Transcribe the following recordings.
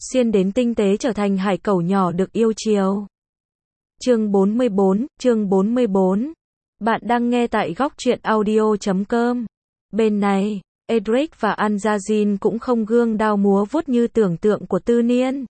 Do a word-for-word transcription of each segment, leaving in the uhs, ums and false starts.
xuyên đến tinh tế trở thành hải cẩu nhỏ được yêu chiều. Chương bốn mươi bốn, chương bốn mươi bốn. Bạn đang nghe tại góc truyện audio chấm com. Bên này, Edric và Anjazin cũng không gương đao múa vuốt như tưởng tượng của Tư Niên.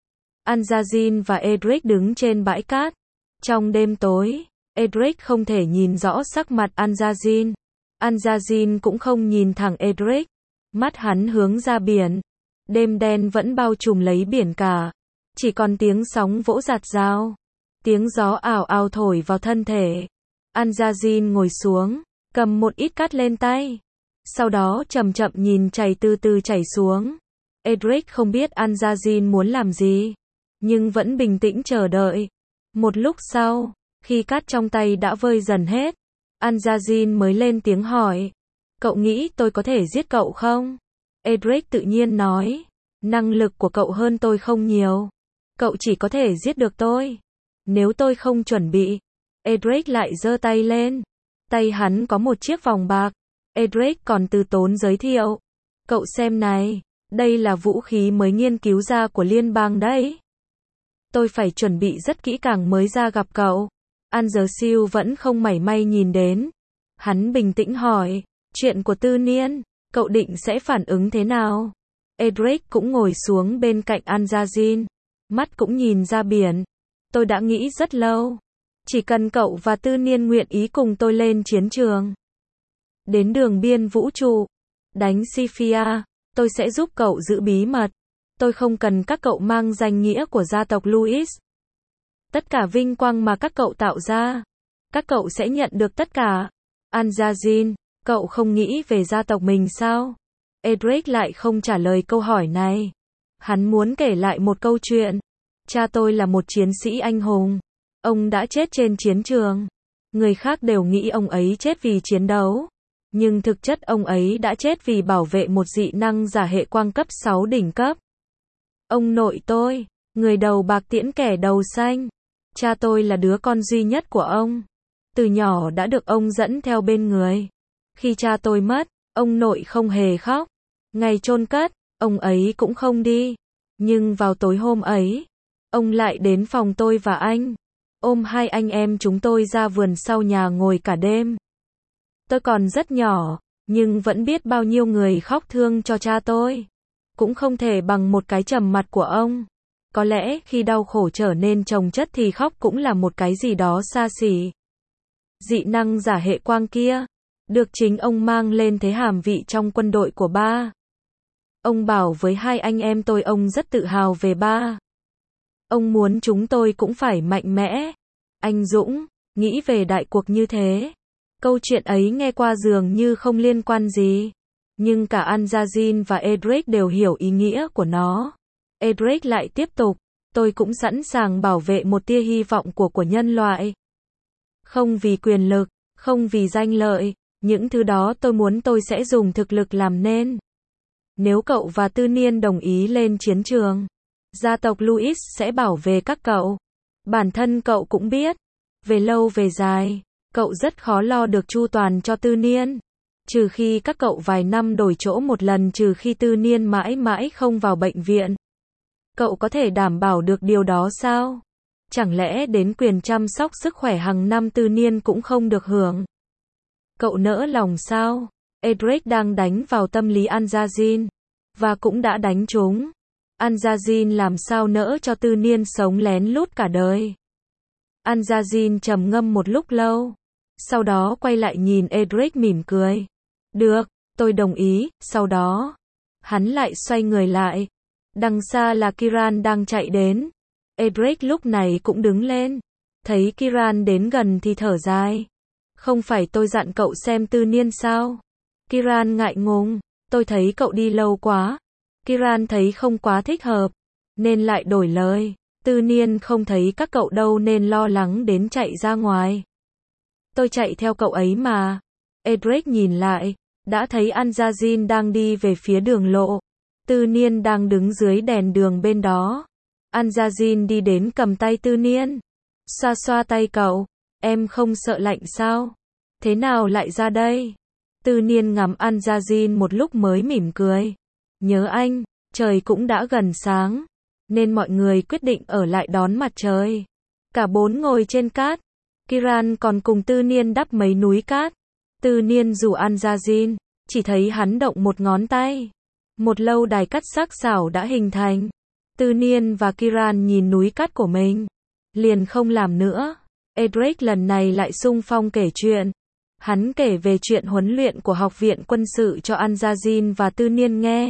Anjazin và Edric đứng trên bãi cát. Trong đêm tối, Edric không thể nhìn rõ sắc mặt Anjazin. Anjazin cũng không nhìn thẳng Edric. Mắt hắn hướng ra biển. Đêm đen vẫn bao trùm lấy biển cả. Chỉ còn tiếng sóng vỗ rạt rào. Tiếng gió ảo ảo thổi vào thân thể. Anjazin ngồi xuống, cầm một ít cát lên tay. Sau đó chậm chậm nhìn chảy từ từ chảy xuống. Edric không biết Anjazin muốn làm gì, nhưng vẫn bình tĩnh chờ đợi. Một lúc sau, khi cát trong tay đã vơi dần hết, Anjazin mới lên tiếng hỏi. Cậu nghĩ tôi có thể giết cậu không? Edric tự nhiên nói. Năng lực của cậu hơn tôi không nhiều. Cậu chỉ có thể giết được tôi nếu tôi không chuẩn bị. Edric lại giơ tay lên. Tay hắn có một chiếc vòng bạc. Edric còn từ tốn giới thiệu. Cậu xem này, đây là vũ khí mới nghiên cứu ra của liên bang đấy. Tôi phải chuẩn bị rất kỹ càng mới ra gặp cậu. Anjazin vẫn không mảy may nhìn đến. Hắn bình tĩnh hỏi, chuyện của Tư Niên, cậu định sẽ phản ứng thế nào? Edric cũng ngồi xuống bên cạnh Anjazin. Mắt cũng nhìn ra biển. Tôi đã nghĩ rất lâu. Chỉ cần cậu và Tư Niên nguyện ý cùng tôi lên chiến trường. Đến đường biên vũ trụ. Đánh Sophia. Tôi sẽ giúp cậu giữ bí mật. Tôi không cần các cậu mang danh nghĩa của gia tộc Louis. Tất cả vinh quang mà các cậu tạo ra, các cậu sẽ nhận được tất cả. Anjazin, cậu không nghĩ về gia tộc mình sao? Edric lại không trả lời câu hỏi này. Hắn muốn kể lại một câu chuyện. Cha tôi là một chiến sĩ anh hùng. Ông đã chết trên chiến trường. Người khác đều nghĩ ông ấy chết vì chiến đấu. Nhưng thực chất ông ấy đã chết vì bảo vệ một dị năng giả hệ quang cấp sáu đỉnh cấp. Ông nội tôi, người đầu bạc tiễn kẻ đầu xanh. Cha tôi là đứa con duy nhất của ông. Từ nhỏ đã được ông dẫn theo bên người. Khi cha tôi mất, ông nội không hề khóc. Ngày chôn cất, ông ấy cũng không đi. Nhưng vào tối hôm ấy, ông lại đến phòng tôi và anh. Ôm hai anh em chúng tôi ra vườn sau nhà ngồi cả đêm. Tôi còn rất nhỏ, nhưng vẫn biết bao nhiêu người khóc thương cho cha tôi. Cũng không thể bằng một cái trầm mặt của ông. Có lẽ khi đau khổ trở nên chồng chất thì khóc cũng là một cái gì đó xa xỉ. Dị năng giả hệ quang kia, được chính ông mang lên thế hàm vị trong quân đội của ba. Ông bảo với hai anh em tôi ông rất tự hào về ba. Ông muốn chúng tôi cũng phải mạnh mẽ, anh dũng, nghĩ về đại cuộc như thế. Câu chuyện ấy nghe qua dường như không liên quan gì. Nhưng cả Anjazin và Edric đều hiểu ý nghĩa của nó. Edric lại tiếp tục, tôi cũng sẵn sàng bảo vệ một tia hy vọng của của nhân loại. Không vì quyền lực, không vì danh lợi, những thứ đó tôi muốn tôi sẽ dùng thực lực làm nên. Nếu cậu và Tư Niên đồng ý lên chiến trường, gia tộc Louis sẽ bảo vệ các cậu. Bản thân cậu cũng biết, về lâu về dài, cậu rất khó lo được chu toàn cho Tư Niên. Trừ khi các cậu vài năm đổi chỗ một lần, trừ khi Tư Niên mãi mãi không vào bệnh viện. Cậu có thể đảm bảo được điều đó sao? Chẳng lẽ đến quyền chăm sóc sức khỏe hàng năm Tư Niên cũng không được hưởng? Cậu nỡ lòng sao? Edric đang đánh vào tâm lý Anjazin. Và cũng đã đánh trúng. Anjazin làm sao nỡ cho Tư Niên sống lén lút cả đời? Anjazin trầm ngâm một lúc lâu. Sau đó quay lại nhìn Edric mỉm cười. Được, tôi đồng ý. Sau đó, hắn lại xoay người lại. Đằng xa là Kiran đang chạy đến. Edric lúc này cũng đứng lên. Thấy Kiran đến gần thì thở dài. Không phải tôi dặn cậu xem Tư Niên sao? Kiran ngại ngùng. Tôi thấy cậu đi lâu quá. Kiran thấy không quá thích hợp, nên lại đổi lời. Tư Niên không thấy các cậu đâu nên lo lắng đến chạy ra ngoài. Tôi chạy theo cậu ấy mà. Edric nhìn lại, đã thấy Anjazin đang đi về phía đường lộ. Tư Niên đang đứng dưới đèn đường bên đó. Anjazin đi đến cầm tay Tư Niên. Xoa xoa tay cậu. Em không sợ lạnh sao? Thế nào lại ra đây? Tư Niên ngắm Anjazin một lúc mới mỉm cười. Nhớ anh, trời cũng đã gần sáng. nên mọi người quyết định ở lại đón mặt trời. Cả bốn ngồi trên cát. Kiran còn cùng Tư Niên đắp mấy núi cát. Tư Niên rủ Anjazin, chỉ thấy hắn động một ngón tay. Một lâu đài cát sắc sảo đã hình thành. Tư Niên và Kiran nhìn núi cát của mình, liền không làm nữa. Edric lần này lại xung phong kể chuyện. Hắn kể về chuyện huấn luyện của học viện quân sự cho Anjazin và Tư Niên nghe.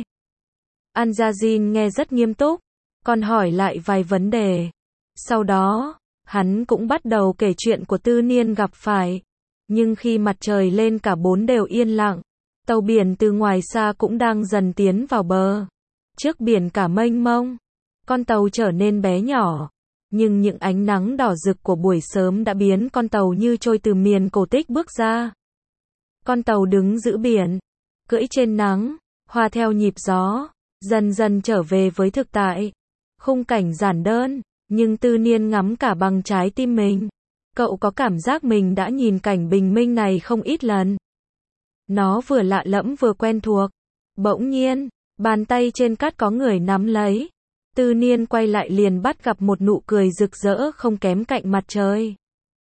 Anjazin nghe rất nghiêm túc, còn hỏi lại vài vấn đề. Sau đó, hắn cũng bắt đầu kể chuyện của Tư Niên gặp phải. Nhưng khi mặt trời lên cả bốn đều yên lặng. Tàu biển từ ngoài xa cũng đang dần tiến vào bờ. Trước biển cả mênh mông, con tàu trở nên bé nhỏ. Nhưng những ánh nắng đỏ rực của buổi sớm đã biến con tàu như trôi từ miền cổ tích bước ra. Con tàu đứng giữa biển, cưỡi trên nắng, hòa theo nhịp gió, dần dần trở về với thực tại. Khung cảnh giản đơn, nhưng Tư Niên ngắm cả bằng trái tim mình. Cậu có cảm giác mình đã nhìn cảnh bình minh này không ít lần. Nó vừa lạ lẫm vừa quen thuộc. Bỗng nhiên, bàn tay trên cát có người nắm lấy. Tư Niên quay lại liền bắt gặp một nụ cười rực rỡ không kém cạnh mặt trời.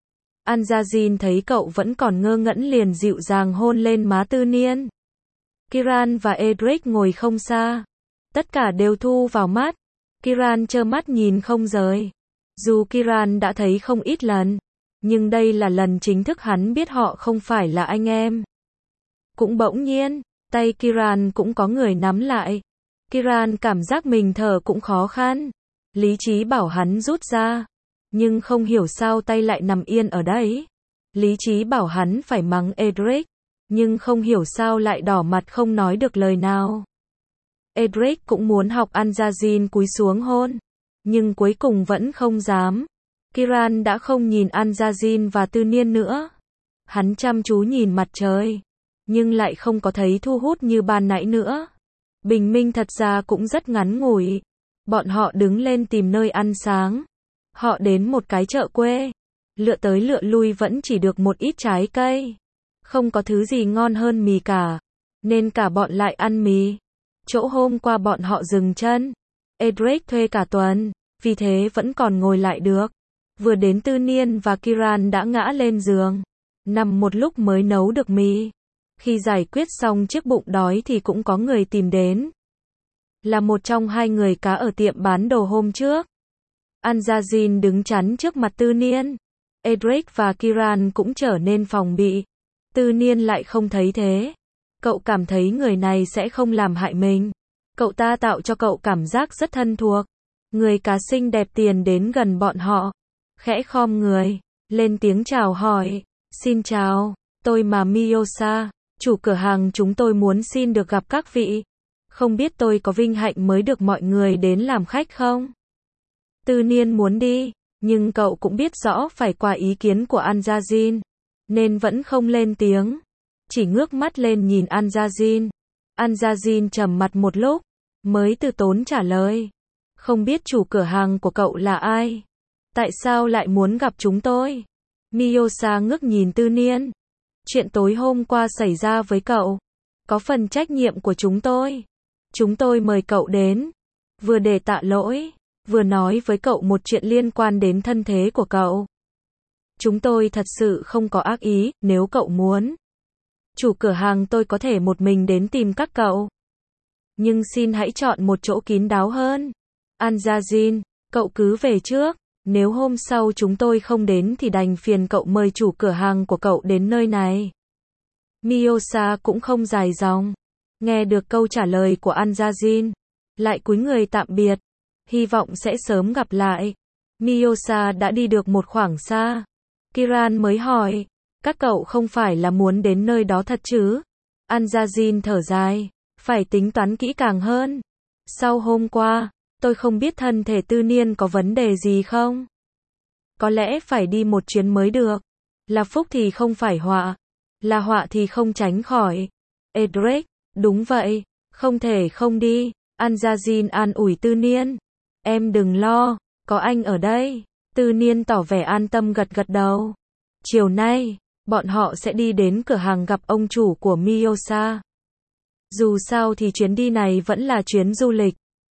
Anjazin thấy cậu vẫn còn ngơ ngẩn liền dịu dàng hôn lên má Tư Niên. Kiran và Edric ngồi không xa. Tất cả đều thu vào mắt. Kiran trơ mắt nhìn không rời. Dù Kiran đã thấy không ít lần, nhưng đây là lần chính thức hắn biết họ không phải là anh em. Cũng bỗng nhiên, tay Kiran cũng có người nắm lại. Kiran cảm giác mình thở cũng khó khăn. Lý trí bảo hắn rút ra, nhưng không hiểu sao tay lại nằm yên ở đấy. Lý trí bảo hắn phải mắng Edric, nhưng không hiểu sao lại đỏ mặt không nói được lời nào. Edric cũng muốn học Anjazin cúi xuống hôn, nhưng cuối cùng vẫn không dám. Kiran đã không nhìn Anjazin và Tư Niên nữa. Hắn chăm chú nhìn mặt trời, nhưng lại không có thấy thu hút như ban nãy nữa. Bình minh thật ra cũng rất ngắn ngủi. Bọn họ đứng lên tìm nơi ăn sáng. Họ đến một cái chợ quê. Lựa tới lựa lui vẫn chỉ được một ít trái cây. Không có thứ gì ngon hơn mì cả. Nên cả bọn lại ăn mì. Chỗ hôm qua bọn họ dừng chân. Edric thuê cả tuần, vì thế vẫn còn ngồi lại được. Vừa đến Tư Niên và Kiran đã ngã lên giường. Nằm một lúc mới nấu được mì. Khi giải quyết xong chiếc bụng đói thì cũng có người tìm đến. Là một trong hai người cá ở tiệm bán đồ hôm trước. Anjazin đứng chắn trước mặt Tư Niên. Edric và Kiran cũng trở nên phòng bị. Tư Niên lại không thấy thế. Cậu cảm thấy người này sẽ không làm hại mình. Cậu ta tạo cho cậu cảm giác rất thân thuộc. Người cá xinh đẹp tiền đến gần bọn họ. Khẽ khom người, lên tiếng chào hỏi. Xin chào, tôi là Miyosa, chủ cửa hàng chúng tôi muốn xin được gặp các vị. Không biết tôi có vinh hạnh mới được mọi người đến làm khách không? Tư Niên muốn đi, nhưng cậu cũng biết rõ phải qua ý kiến của Anjazin, nên vẫn không lên tiếng. Chỉ ngước mắt lên nhìn Anjazin. Anjazin trầm mặt một lúc, mới từ tốn trả lời. Không biết chủ cửa hàng của cậu là ai? Tại sao lại muốn gặp chúng tôi? Miyosa ngước nhìn Tư Niên. Chuyện tối hôm qua xảy ra với cậu, có phần trách nhiệm của chúng tôi. Chúng tôi mời cậu đến, vừa để tạ lỗi, vừa nói với cậu một chuyện liên quan đến thân thế của cậu. Chúng tôi thật sự không có ác ý, nếu cậu muốn. Chủ cửa hàng tôi có thể một mình đến tìm các cậu. Nhưng xin hãy chọn một chỗ kín đáo hơn. Anjazin, cậu cứ về trước. Nếu hôm sau chúng tôi không đến thì đành phiền cậu mời chủ cửa hàng của cậu đến nơi này. Miyosa cũng không dài dòng. Nghe được câu trả lời của Anjazin, lại cúi người tạm biệt. Hy vọng sẽ sớm gặp lại. Miyosa đã đi được một khoảng xa. Kiran mới hỏi, các cậu không phải là muốn đến nơi đó thật chứ? Anjazin thở dài, phải tính toán kỹ càng hơn. Sau hôm qua, tôi không biết thân thể Tư Niên có vấn đề gì không? Có lẽ phải đi một chuyến mới được. Là phúc thì không phải họa. Là họa thì không tránh khỏi. Edric, đúng vậy, không thể không đi. Anjazin an ủi Tư Niên. Em đừng lo, có anh ở đây. Tư Niên tỏ vẻ an tâm gật gật đầu. Chiều nay, bọn họ sẽ đi đến cửa hàng gặp ông chủ của Miyosa. Dù sao thì chuyến đi này vẫn là chuyến du lịch.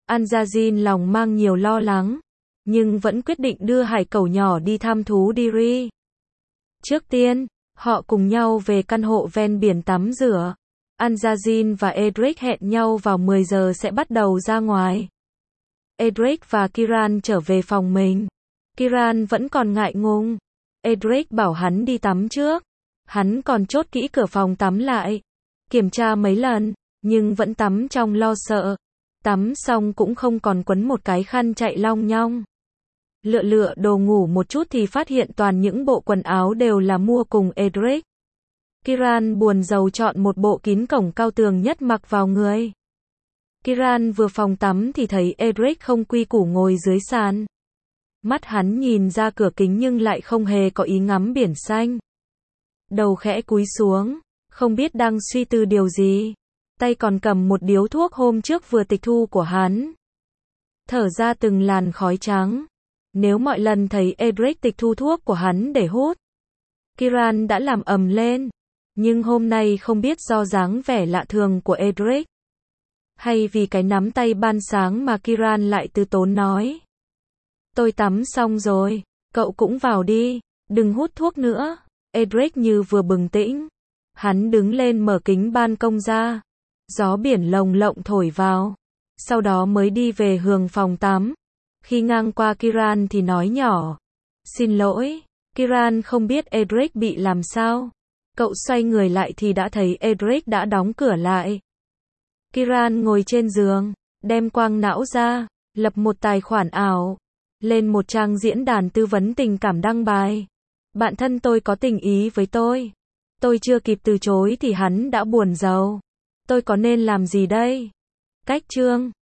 Anjazin lòng mang nhiều lo lắng, nhưng vẫn quyết định đưa hải cẩu nhỏ đi thăm thú Diri. Trước tiên, họ cùng nhau về căn hộ ven biển tắm rửa. Anjazin và Edric hẹn nhau vào mười giờ sẽ bắt đầu ra ngoài. Edric và Kiran trở về phòng mình. Kiran vẫn còn ngại ngùng. Edric bảo hắn đi tắm trước. Hắn còn chốt kỹ cửa phòng tắm lại. Kiểm tra mấy lần, nhưng vẫn tắm trong lo sợ. Tắm xong cũng không còn quấn một cái khăn chạy long nhong. Lựa lựa đồ ngủ một chút thì phát hiện toàn những bộ quần áo đều là mua cùng Edric. Kiran buồn rầu chọn một bộ kín cổng cao tường nhất mặc vào người. Kiran vừa phòng tắm thì thấy Edric không quy củ ngồi dưới sàn. Mắt hắn nhìn ra cửa kính nhưng lại không hề có ý ngắm biển xanh. Đầu khẽ cúi xuống, không biết đang suy tư điều gì. Tay còn cầm một điếu thuốc hôm trước vừa tịch thu của hắn. Thở ra từng làn khói trắng. Nếu mọi lần thấy Edric tịch thu thuốc của hắn để hút, Kiran đã làm ầm lên. Nhưng hôm nay không biết do dáng vẻ lạ thường của Edric, hay vì cái nắm tay ban sáng mà Kiran lại từ tốn nói. Tôi tắm xong rồi, cậu cũng vào đi, đừng hút thuốc nữa. Edric như vừa bừng tỉnh. Hắn đứng lên mở kính ban công ra. Gió biển lồng lộng thổi vào. Sau đó mới đi về hướng phòng tắm. Khi ngang qua Kiran thì nói nhỏ. Xin lỗi. Kiran không biết Edric bị làm sao. Cậu xoay người lại thì đã thấy Edric đã đóng cửa lại. Kiran ngồi trên giường, đem quang não ra, lập một tài khoản ảo, lên một trang diễn đàn tư vấn tình cảm đăng bài. Bạn thân tôi có tình ý với tôi. Tôi chưa kịp từ chối thì hắn đã buồn rầu. Tôi có nên làm gì đây? Cách chương